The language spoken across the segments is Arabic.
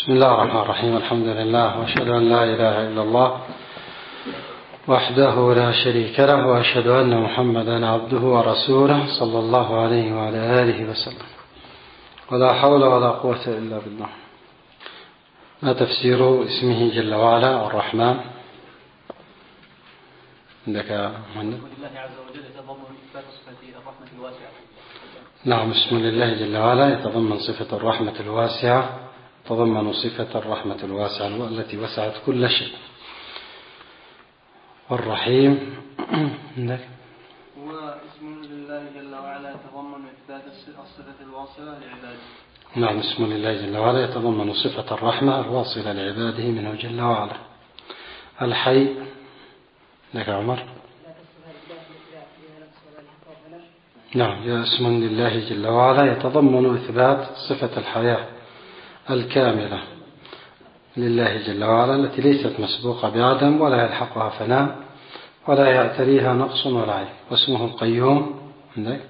بسم الله الرحمن الرحيم. الحمد لله، وأشهد أن لا إله إلا الله وحده لا شريك له، وأشهد أن محمدا عبده ورسوله صلى الله عليه وعلى آله وسلم. ولا حول ولا قوة إلا بالله. ما تفسير اسمه جل وعلا الرحمن؟ عندك مهند؟ الله عز وجل يتضمن إثبات صفة الرحمة الواسعة. نعم، اسم لله جل وعلا يتضمن صفة الرحمة الواسعة، يتضمن صفة الرحمة الواسعة التي وسعت كل شيء. والرحيم هو اسم لله جل وعلا يتضمن إثبات الصفة الواصلة لعباده. نعم، اسم لله جل وعلا يتضمن صفة الرحمة الواصلة لعباده منه جل وعلا. الحي لك عمر. نعم، اسم لله جل وعلا يتضمن إثبات صفة الحياة الكاملة لله جل وعلا التي ليست مسبوقة بعدم ولا يلحقها فناء ولا يعتريها نقص ولا عيب. واسمه القيوم. عندك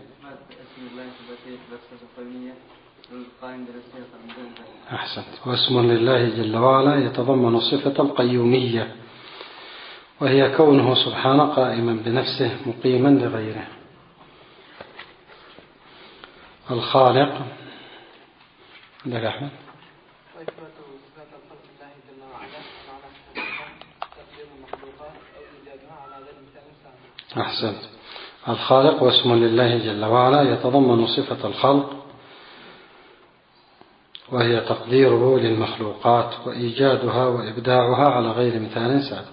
أحسنت. واسم لله جل وعلا يتضمن صفة القيومية، وهي كونه سبحانه قائما بنفسه مقيما لغيره. الخالق عندك أحمد. أحسنت. الخالق واسم لله جل وعلا يتضمن صفة الخلق، وهي تقديره للمخلوقات وإيجادها وإبداعها على غير مثال سابق.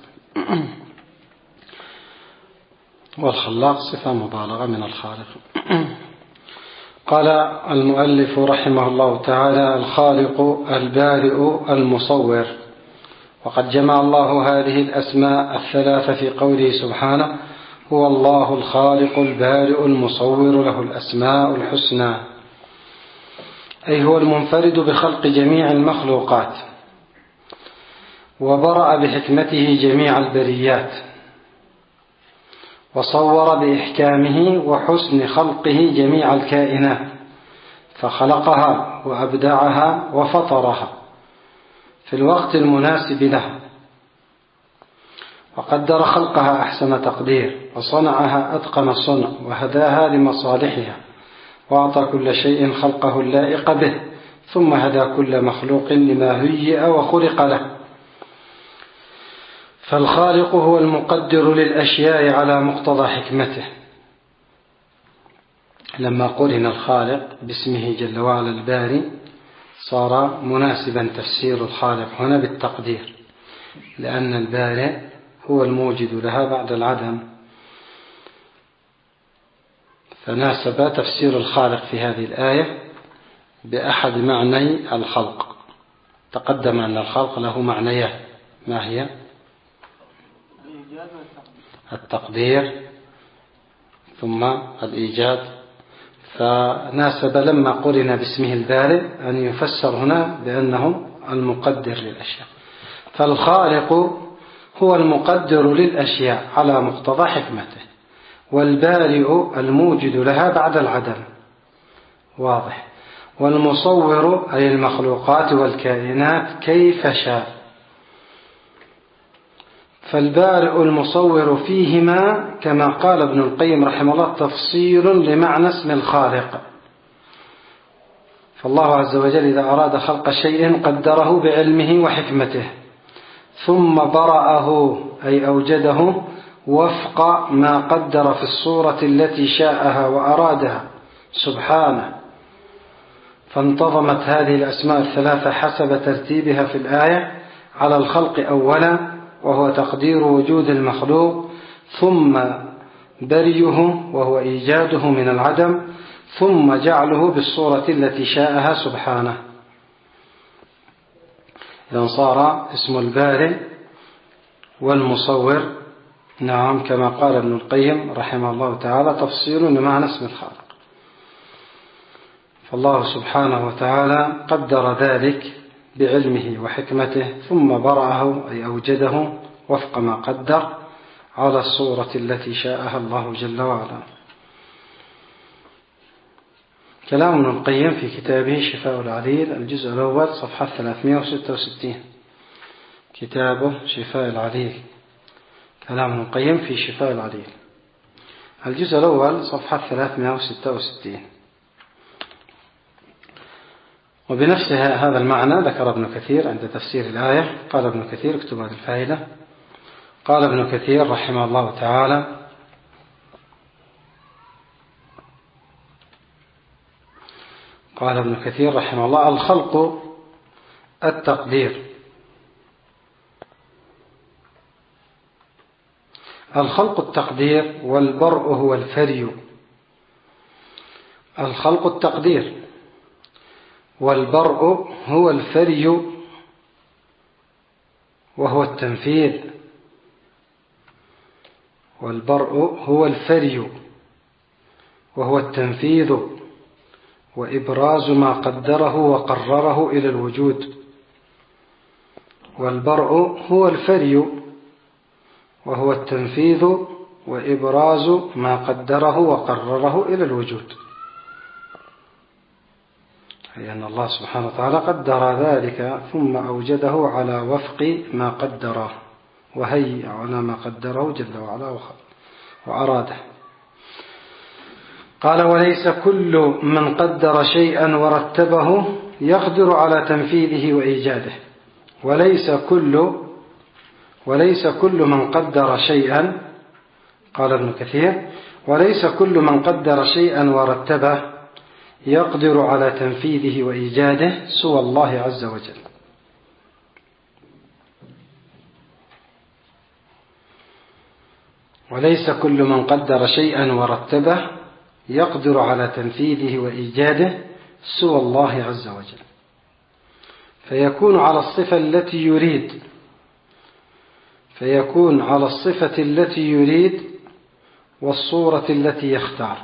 والخلاق صفة مبالغة من الخالق. قال المؤلف رحمه الله تعالى: الخالق البارئ المصور. وقد جمع الله هذه الأسماء الثلاثة في قوله سبحانه: هو الله الخالق البارئ المصور له الأسماء الحسنى، أي هو المنفرد بخلق جميع المخلوقات، وبرأ بحكمته جميع البريات، وصور بإحكامه وحسن خلقه جميع الكائنات، فخلقها وأبدعها وفطرها في الوقت المناسب لها، وقدر خلقها أحسن تقدير، وصنعها أتقن صنع، وهداها لمصالحها، وأعطى كل شيء خلقه اللائق به، ثم هدى كل مخلوق لما هيئ وخلق له. فالخالق هو المقدر للأشياء على مقتضى حكمته. لما قرن الخالق باسمه جل وعلا الباري صار مناسبا تفسير الخالق هنا بالتقدير، لأن البارئ هو الموجد لها بعد العدم، فناسب تفسير الخالق في هذه الآية بأحد معني الخلق. تقدم أن الخلق له معنيان، ما هي؟ التقدير ثم الإيجاد. فناسب لما قرن باسمه البارئ أن يفسر هنا بأنه المقدر للأشياء. فالخالق هو المقدر للأشياء على مقتضى حكمته، والبارئ الموجد لها بعد العدم. واضح. والمصور أي المخلوقات والكائنات كيف شاء. فالبارئ المصور فيهما كما قال ابن القيم رحمه الله تفصيل لمعنى اسم الخالق. فالله عز وجل إذا أراد خلق شيء قدره بعلمه وحكمته، ثم برأه أي أوجده وفق ما قدر في الصورة التي شاءها وأرادها سبحانه. فانتظمت هذه الأسماء الثلاثة حسب ترتيبها في الآية على الخلق أولا، وهو تقدير وجود المخلوق، ثم بريه وهو إيجاده من العدم، ثم جعله بالصورة التي شاءها سبحانه. إذن صار اسم البارئ والمصور نعم كما قال ابن القيم رحمه الله تعالى تفصيل لمعنى اسم الخالق. فالله سبحانه وتعالى قدر ذلك بعلمه وحكمته، ثم برأه أي أوجده وفق ما قدر على الصورة التي شاءها الله جل وعلا. كلام ابن القيم في كتابه شفاء العليل الجزء الأول صفحة 366. كتابه شفاء العليل، كلام ابن القيم في شفاء العليل الجزء الأول صفحة 366. وبنفس هذا المعنى ذكر ابن كثير عند تفسير الآية. قال ابن كثير، اكتب هذه الفائدة، قال ابن كثير رحمه الله تعالى: قال ابن كثير رحمه الله: الخلق التقدير. الخلق التقدير والبرء هو الفري. الخلق التقدير والبرء هو الفري وهو التنفيذ. والبرء هو الفري وهو التنفيذ وإبراز ما قدره وقرره إلى الوجود. والبرء هو الفري وهو التنفيذ وإبراز ما قدره وقرره إلى الوجود، أي أن الله سبحانه وتعالى قدر ذلك ثم أوجده على وفق ما قدره وهيئ على ما قدره جل وعلا وأراده. قال: وليس كل من قدر شيئا ورتبه يقدر على تنفيذه وإيجاده. وليس كل من قدر شيئا، قال ابن كثير: وليس كل من قدر شيئا ورتبه يقدر على تنفيذه وإيجاده سوى الله عز وجل. وليس كل من قدر شيئا ورتبه يقدر على تنفيذه وإيجاده سوى الله عز وجل، فيكون على الصفة التي يريد والصورة التي يختار.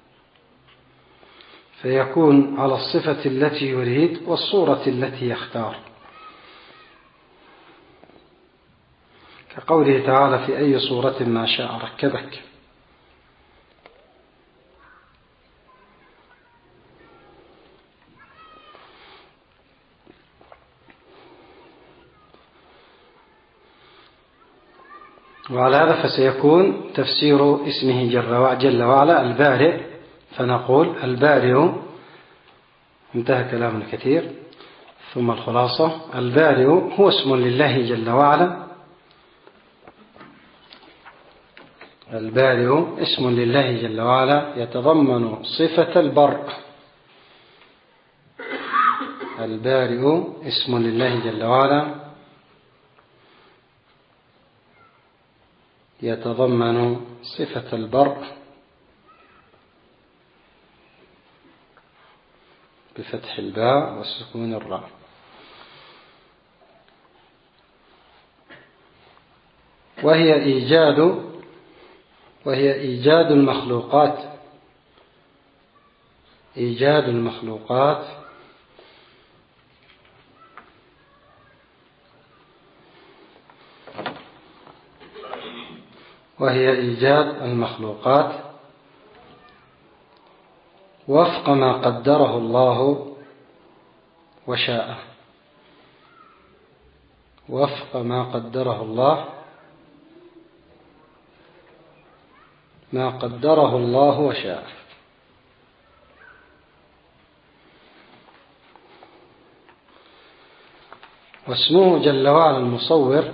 فيكون على الصفة التي يريد والصورة التي يختار، كقوله تعالى: في أي صورة ما شاء ركبك. وعلى هذا فسيكون تفسير اسمه جل وعلا البارئ، فنقول: البارئ، انتهى كلام كثير. ثم الخلاصة: البارئ هو اسم لله جل وعلا. البارئ اسم لله جل وعلا يتضمن صفة البرء. البارئ اسم لله جل وعلا يتضمن صفة البرء بفتح الباء وسكون الراء. وهي إيجاد المخلوقات. إيجاد المخلوقات وهي إيجاد المخلوقات وفق ما قدره الله وشاءه. وفق ما قدره الله، ما قدره الله وشاءه. واسمه جل وعلا المصور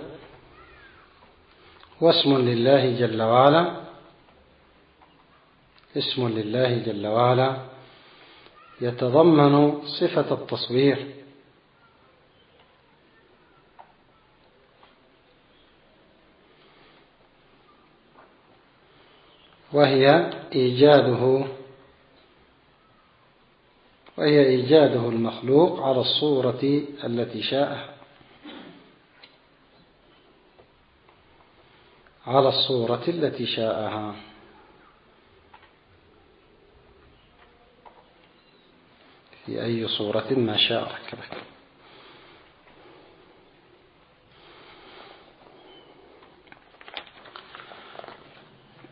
واسم لله جل وعلا. اسم لله جل وعلا يتضمن صفة التصوير، وهي إيجاده المخلوق على الصورة التي شاءها، على الصورة التي شاءها. في أي صورة ما شاء ركبك.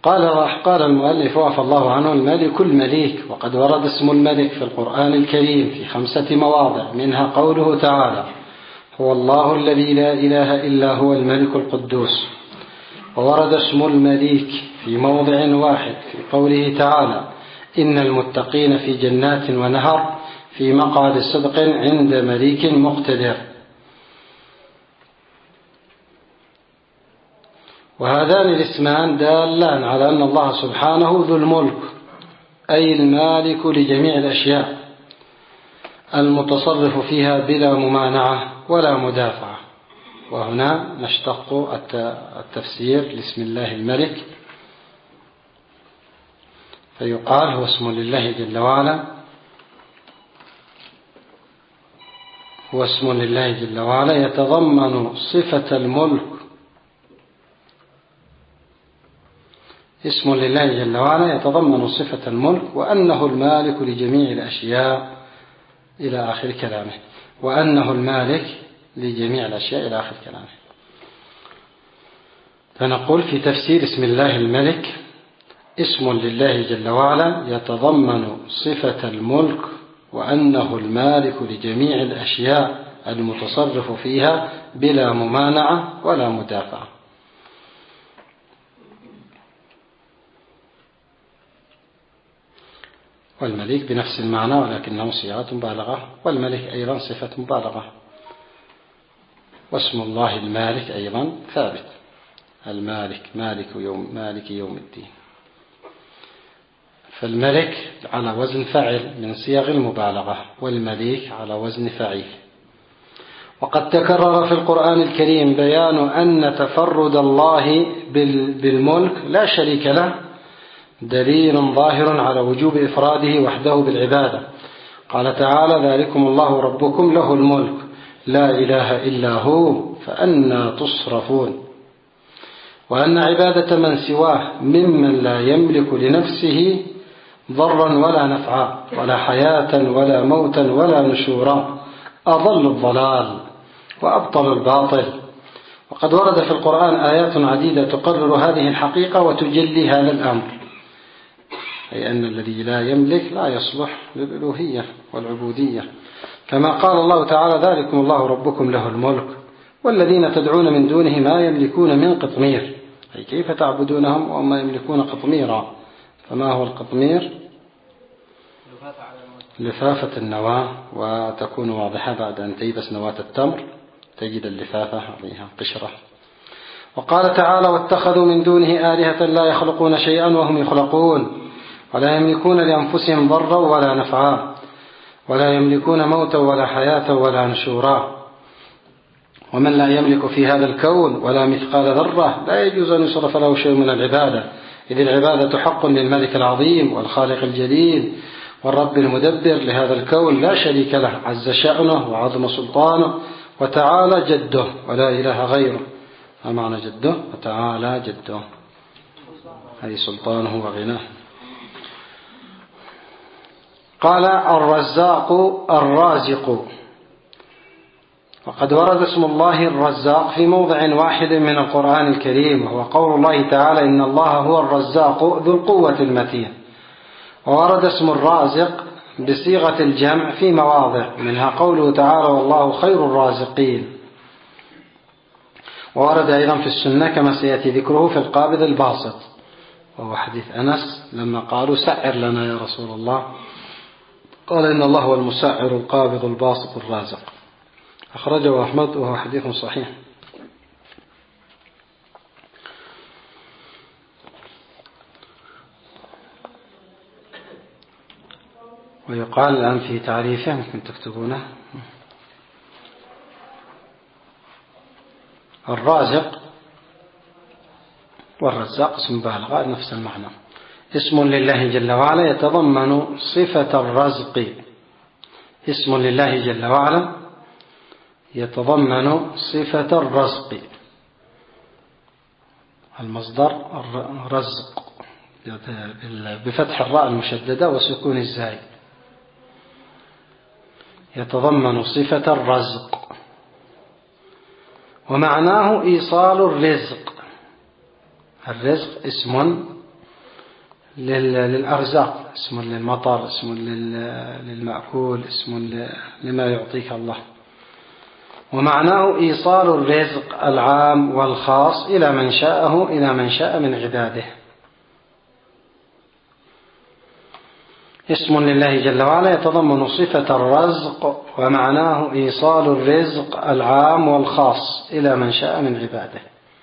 قال المؤلف عفى الله عنه: الملك المليك. وقد ورد اسم الملك في القرآن الكريم في 5 مواضع، منها قوله تعالى: هو الله الذي لا إله إلا هو الملك القدوس. وورد اسم المليك في موضع واحد في قوله تعالى: إن المتقين في جنات ونهر في مقعد صدق عند مليك مقتدر. وهذان الاسمان دالان على أن الله سبحانه ذو الملك، أي المالك لجميع الأشياء، المتصرف فيها بلا ممانعة ولا مدافعة. وهنا نشتق التفسير لاسم الله الملك، فيقال هو اسم لله جل وعلا، هو اسم لله جل وعلا يتضمن صفة الملك، اسم لله جل وعلا يتضمن صفة الملك، وأنه المالك لجميع الأشياء إلى آخر كلامه، وأنه المالك لجميع الأشياء إلى آخر كلامه. فنقول في تفسير اسم الله الملك: اسم لله جل وعلا يتضمن صفة الملك، وأنه المالك لجميع الأشياء المتصرف فيها بلا ممانعة ولا مدافعة. والملك بنفس المعنى ولكنه صيغة مبالغة، والملك أيضا صفة مبالغة. واسم الله المالك أيضا ثابت: المالك مالك يوم الدين. فالملك على وزن فاعل من صيغ المبالغة، والمليك على وزن فعيل. وقد تكرر في القرآن الكريم بيان أن تفرد الله بالملك لا شريك له دليل ظاهر على وجوب إفراده وحده بالعبادة. قال تعالى: ذلكم الله ربكم له الملك لا إله إلا هو فأنى تصرفون. وأن عبادة من سواه ممن لا يملك لنفسه ضرا ولا نفعا ولا حياة ولا موتا ولا نشورا أضل الضلال وأبطل الباطل. وقد ورد في القرآن آيات عديدة تقرر هذه الحقيقة وتجلي هذا الأمر، أي أن الذي لا يملك لا يصلح للألوهية والعبودية، كما قال الله تعالى: ذلكم الله ربكم له الملك والذين تدعون من دونه ما يملكون من قطمير. أي كيف تعبدونهم وما يملكون قطميرا؟ فما هو القطمير؟ لفافة النواة، وتكون واضحة بعد أن تيبس نواة التمر تجد اللفافة عليها قشرة. وقال تعالى: واتخذوا من دونه آلهة لا يخلقون شيئا وهم يخلقون ولا يملكون لأنفسهم ضرا ولا نفعا ولا يملكون موتا ولا حياة ولا نشورا. ومن لا يملك في هذا الكون ولا مثقال ذرة لا يجوز أن يصرف له شيء من العبادة، إذ العبادة حق للملك العظيم والخالق الجليل والرب المدبر لهذا الكون لا شريك له، عز شأنه وعظم سلطانه وتعالى جده ولا إله غيره. ما معنى جده؟ وتعالى جده، هذه سلطانه وغناه. قال: الرزاق الرازق. وقد ورد اسم الله الرزاق في موضع واحد من القرآن الكريم، وهو قول الله تعالى: إن الله هو الرزاق ذو القوة المتين. وورد اسم الرازق بصيغة الجمع في مواضع، منها قوله تعالى: والله خير الرازقين. وورد أيضا في السنة كما سيأتي ذكره في القابض الباسط، وهو حديث أنس لما قالوا: سعر لنا يا رسول الله، قال: إن الله هو المسعر القابض الباسط الرازق. أخرجه أحمد وهو حديث صحيح. ويقال الآن في تعريفه، ممكن تكتبونه: الرازق والرزاق اسم مبالغة نفس المعنى، اسم لله جل وعلا يتضمن صفة الرزق. اسم لله جل وعلا يتضمن صفة الرزق. المصدر رزق بفتح الراء المشددة وسكون الزاي، يتضمن صفة الرزق، ومعناه إيصال الرزق. الرزق اسم للأرزاق، اسم للمطر، اسم للمأكول، اسم لما يعطيك الله. ومعناه إيصال الرزق العام والخاص إلى من شاءه، إلى من شاء من عباده. اسم لله جل وعلا يتضمن صفة الرزق، ومعناه إيصال الرزق العام والخاص إلى من شاء من عباده.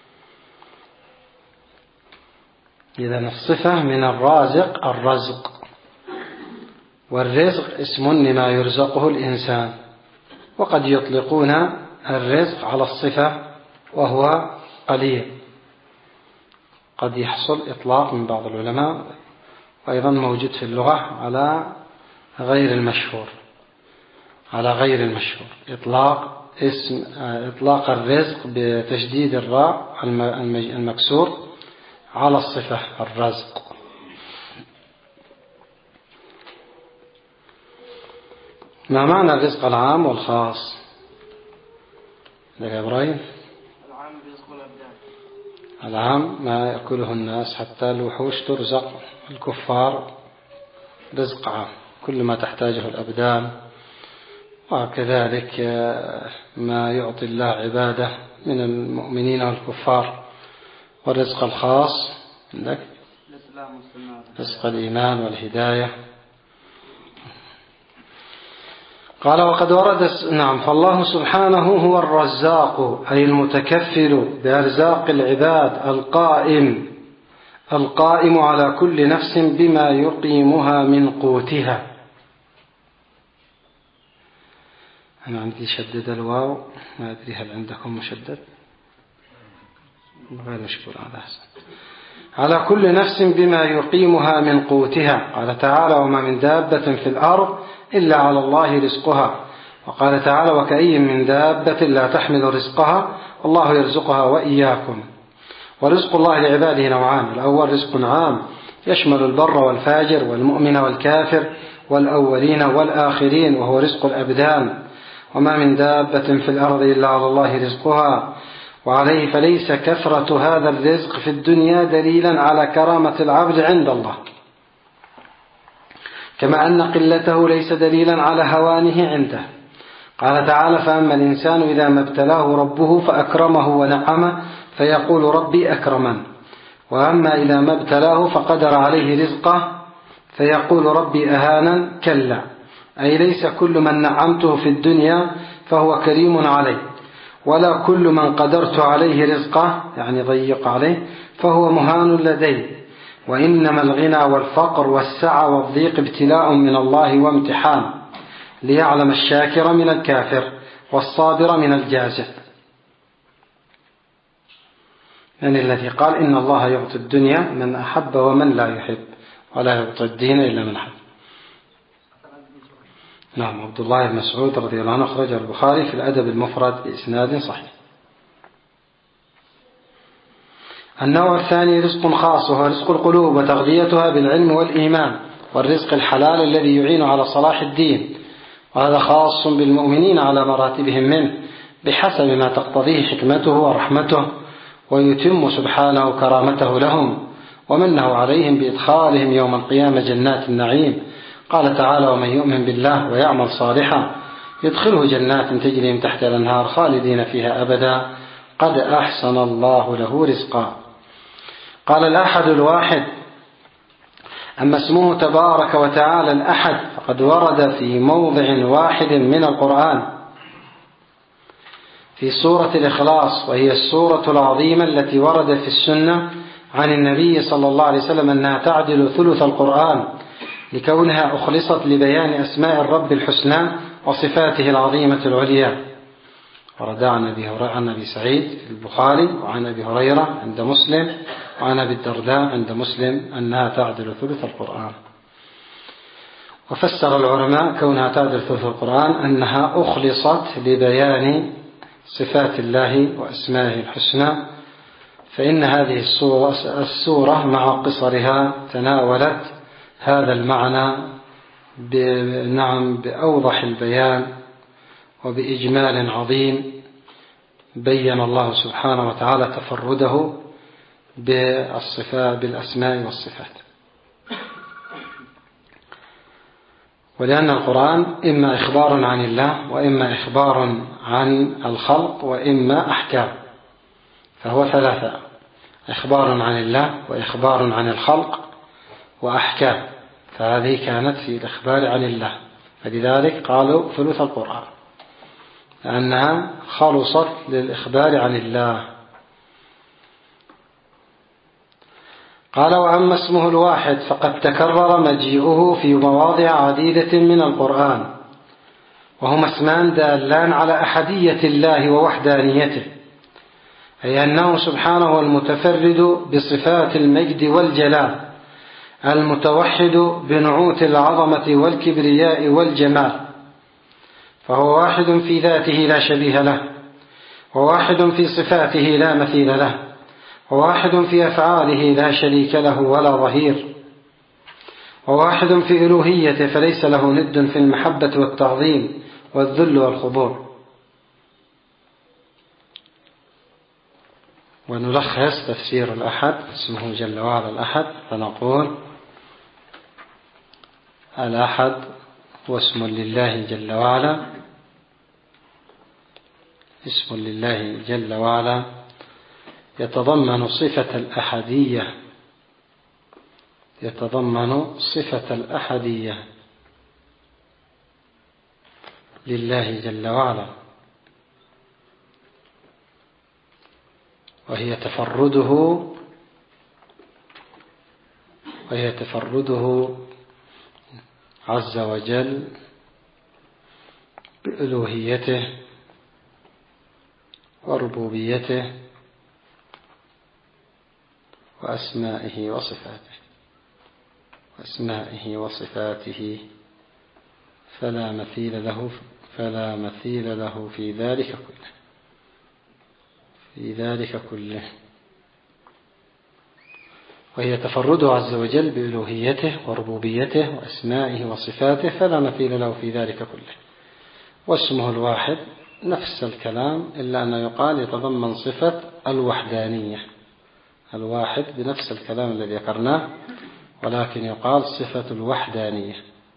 إذا الصفة من الرازق الرزق، والرزق اسم لما يرزقه الإنسان. وقد يطلقون الرزق على الصفة وهو قليل، قد يحصل إطلاق من بعض العلماء، وأيضا موجود في اللغة على غير المشهور، إطلاق الرزق بتشديد الراء المكسور على الصفة الرزق. ما معنى الرزق العام والخاص؟ يا إبراهيم. العام رزق الأبدان. العام ما يأكله الناس، حتى الوحوش ترزق، الكفار رزق عام، كل ما تحتاجه الأبدان، وكذلك ما يعطي الله عباده من المؤمنين والكفار. والرزق الخاص عندك رزق الإيمان والهداية. قال وقد ورد فالله سبحانه هو الرزاق، أي المتكفل بأرزاق العباد، القائم على كل نفس بما يقيمها من قوتها. أنا عندي شدد الواو، ما أدري هل عندكم مشدد؟ غير مشكور على كل نفس بما يقيمها من قوتها. قال تعالى وما من دابة في الأرض إلا على الله رزقها. وقال تعالى وكأي من دابة لا تحمل رزقها والله يرزقها وإياكم. ورزق الله لعباده نوعان: الأول رزق عام يشمل البر والفاجر والمؤمن والكافر والأولين والآخرين، وهو رزق الأبدان. وما من دابة في الأرض إلا على الله رزقها. وعليه فليس كثرة هذا الرزق في الدنيا دليلا على كرامة العبد عند الله، كما أن قلته ليس دليلا على هوانه عنده. قال تعالى فأما الإنسان إذا ما ابتلاه ربه فأكرمه ونعمه فيقول ربي أكرمن، وأما إذا ما ابتلاه فقدر عليه رزقه فيقول ربي أهانن. كلا، أي ليس كل من نعمته في الدنيا فهو كريم عليه، ولا كل من قدرت عليه رزقه يعني ضيق عليه فهو مهان لديه. وإنما الغنى والفقر والسعة والضيق ابتلاء من الله وامتحان، ليعلم الشاكر من الكافر والصابر من الجازع. يعني الذي قال إن الله يعطي الدنيا من أحب ومن لا يحب، ولا يعطي الدين إلا من أحب. نعم، عبد الله بن مسعود رضي الله عنه أخرجه البخاري في الأدب المفرد بإسناد صحيح. النوع الثاني رزق خاص، وهو رزق القلوب وتغذيتها بالعلم والإيمان، والرزق الحلال الذي يعين على صلاح الدين، وهذا خاص بالمؤمنين على مراتبهم منه بحسب ما تقتضيه حكمته ورحمته، ويتم سبحانه كرامته لهم ومنه عليهم بإدخالهم يوم القيامة جنات النعيم. قال تعالى ومن يؤمن بالله ويعمل صالحا يدخله جنات تجري من تحتها الأنهار خالدين فيها أبدا قد أحسن الله له رزقا. قال الأحد الواحد. أما اسمه تبارك وتعالى الأحد فقد ورد في موضع واحد من القرآن في سورة الإخلاص، وهي السورة العظيمة التي ورد في السنة عن النبي صلى الله عليه وسلم أنها تعدل ثلث القرآن، لكونها أخلصت لبيان أسماء الرب الحسنى وصفاته العظيمة العليا. ورد عن أبي سعيد في البخاري، وعن أبي هريرة عند مسلم، وعن أبي الدرداء عند مسلم أنها تعدل ثلث القرآن. وفسر العلماء كونها تعدل ثلث القرآن أنها أخلصت لبيان صفات الله وأسمائه الحسنى، فإن هذه السورة مع قصرها تناولت هذا المعنى بأوضح البيان وبإجمال عظيم. بين الله سبحانه وتعالى تفرده بالصفات بالأسماء والصفات. ولأن القرآن إما إخبار عن الله وإما إخبار عن الخلق وإما أحكام، فهو ثلاثة: إخبار عن الله وإخبار عن الخلق وأحكام، فهذه كانت في الإخبار عن الله، فلذلك قالوا ثلث القرآن لأنها خلصت للإخبار عن الله. قال: وأما اسمه الواحد فقد تكرر مجيئه في مواضع عديدة من القرآن، وهما اسمان دالان على أحدية الله ووحدانيته، أي أنه سبحانه المتفرد بصفات المجد والجلال، المتوحد بنعوت العظمة والكبرياء والجمال، فهو واحد في ذاته لا شبيه له، وواحد في صفاته لا مثيل له، وواحد في أفعاله لا شريك له ولا ظهير، وواحد في ألوهيته فليس له ند في المحبة والتعظيم والذل والخضوع. ونلخص تفسير الأحد، اسمه جل وعلا الأحد، فنقول: الأحد هو اسم لله جل وعلا، اسم لله جل وعلا يتضمن صفة الأحدية، يتضمن صفة الأحدية لله جل وعلا، وهي تفرده عز وجل بألوهيته وربوبيته وأسمائه وصفاته فلا مثيل له في ذلك كله، وهي تفرده عز وجل بألوهيته وربوبيته وأسمائه وصفاته فلا مثيل له في ذلك كله. واسمه الواحد نفس الكلام، إلا أنه يقال يتضمن صفة الوحدانية، الواحد بنفس الكلام الذي ذكرناه، ولكن يقال صفة الوحدانية.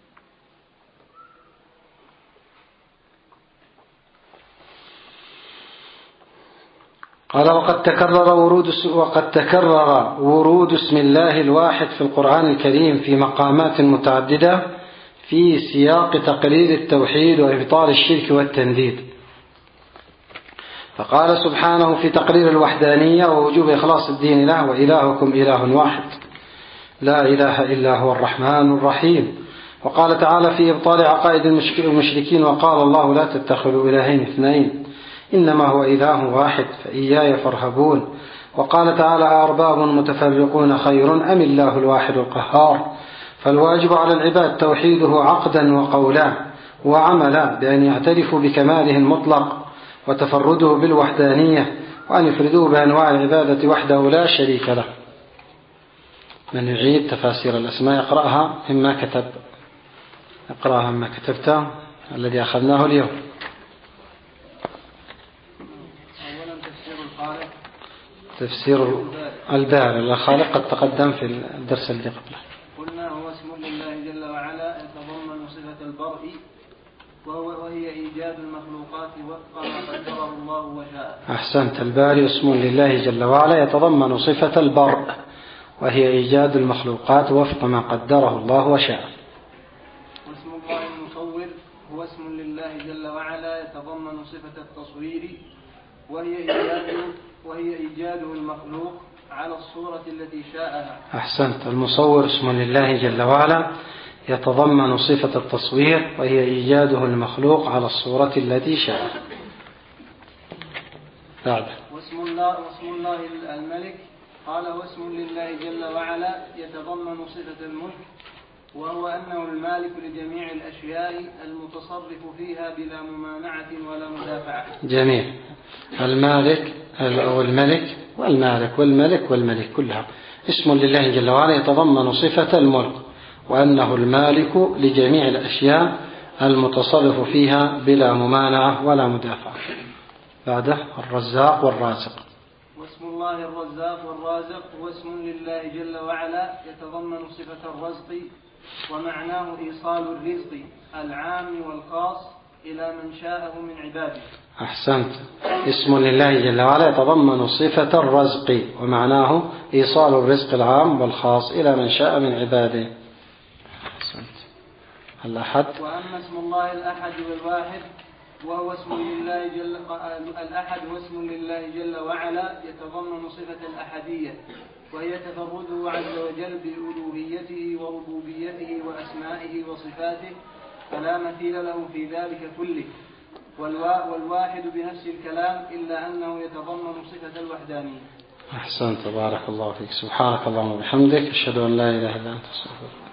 قال: وقد تكرر ورود اسم الله الواحد في القرآن الكريم في مقامات متعددة في سياق تقرير التوحيد وإبطال الشرك والتنديد. فقال سبحانه في تقرير الوحدانية ووجوب إخلاص الدين له: وإلهكم إله واحد لا إله إلا هو الرحمن الرحيم. وقال تعالى في إبطال عقائد المشركين: وقال الله لا تتخذوا إلهين اثنين إنما هو إله واحد فإياي فارهبون. وقال تعالى: أأرباب متفرقون خير أم الله الواحد القهار. فالواجب على العباد توحيده عقدا وقولا وعملا، بأن يعترفوا بكماله المطلق وتفرده بالوحدانية، وأن يفردوه بأنواع العبادة وحده لا شريك له. من يعيد تفاسير الأسماء يقرأها مما كتبته الذي أخذناه اليوم. تفسير الباري الخالق قد تقدم في الدرس الذي قبله. قلنا: هو اسم لله جل وعلا يتضمن صفة البرء، وهي إيجاد المخلوقات وفق ما قدره الله وشاء. أحسنت. الباري اسم لله جل وعلا يتضمن صفة البرء، وهي إيجاد المخلوقات وفق ما قدره الله وشاء. واسم الله المصور هو اسم لله جل وعلا يتضمن صفة التصوير، وهي إيجاده المخلوق على الصورة التي شاءها. أحسنت. المصور اسم لله جل وعلا يتضمن صفة التصوير، وهي إيجاده المخلوق على الصورة التي شاءها. بعد. واسم الله الملك قال: واسم لله جل وعلا يتضمن صفة الملك، وهو أنه المالك لجميع الأشياء المتصرف فيها بلا ممانعة ولا مدافعة. جميل. المالك أو الملك والملك كلها اسم لله جل وعلا يتضمن صفة الملك، وأنه المالك لجميع الأشياء المتصرف فيها بلا ممانعة ولا مدافعة. بعده الرزاق والرازق. واسم الله الرزاق والرازق هو اسم لله جل وعلا يتضمن صفة الرزق ومعناه إيصال الرزق العام والخاص إلى من شاءه من عباده. أحسنت. اسم لله جل وعلا يتضمن صفة الرزق، ومعناه إيصال الرزق العام والخاص إلى من شاء من عباده. أحسنت. الأحد. وأما اسم الله الأحد والواحد وهو اسم لله الأحد واسم لله جل وعلا يتضمن صفة الأحدية، وهي تفرده عز وجل بألوهيته وربوبيته وأسمائه وصفاته، فلا مثيل له في ذلك كله. والواحد بنفس الكلام إلا أنه يتضمن صفة الوحدانية. أحسنت. بارك الله فيك. سبحانك اللهم وبحمدك، أشهد أن لا إله إلا أنت، أستغفرك.